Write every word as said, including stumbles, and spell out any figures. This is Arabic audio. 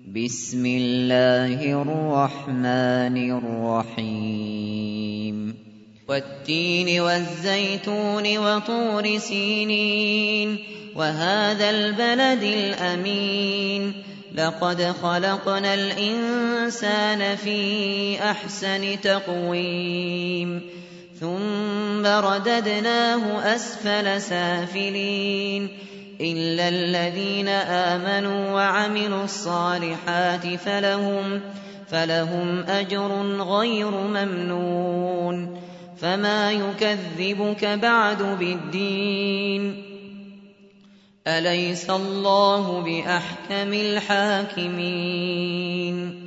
بسم الله الرحمن الرحيم والتين والزيتون وطور سينين وهذا البلد الأمين لقد خلقنا الإنسان في أحسن تقويم ثم رددناه أسفل سافلين إلا الذين آمنوا وعملوا الصالحات فلهم, فلهم أجر غير ممنون فما يكذبك بعد بالدين أليس الله بأحكم الحاكمين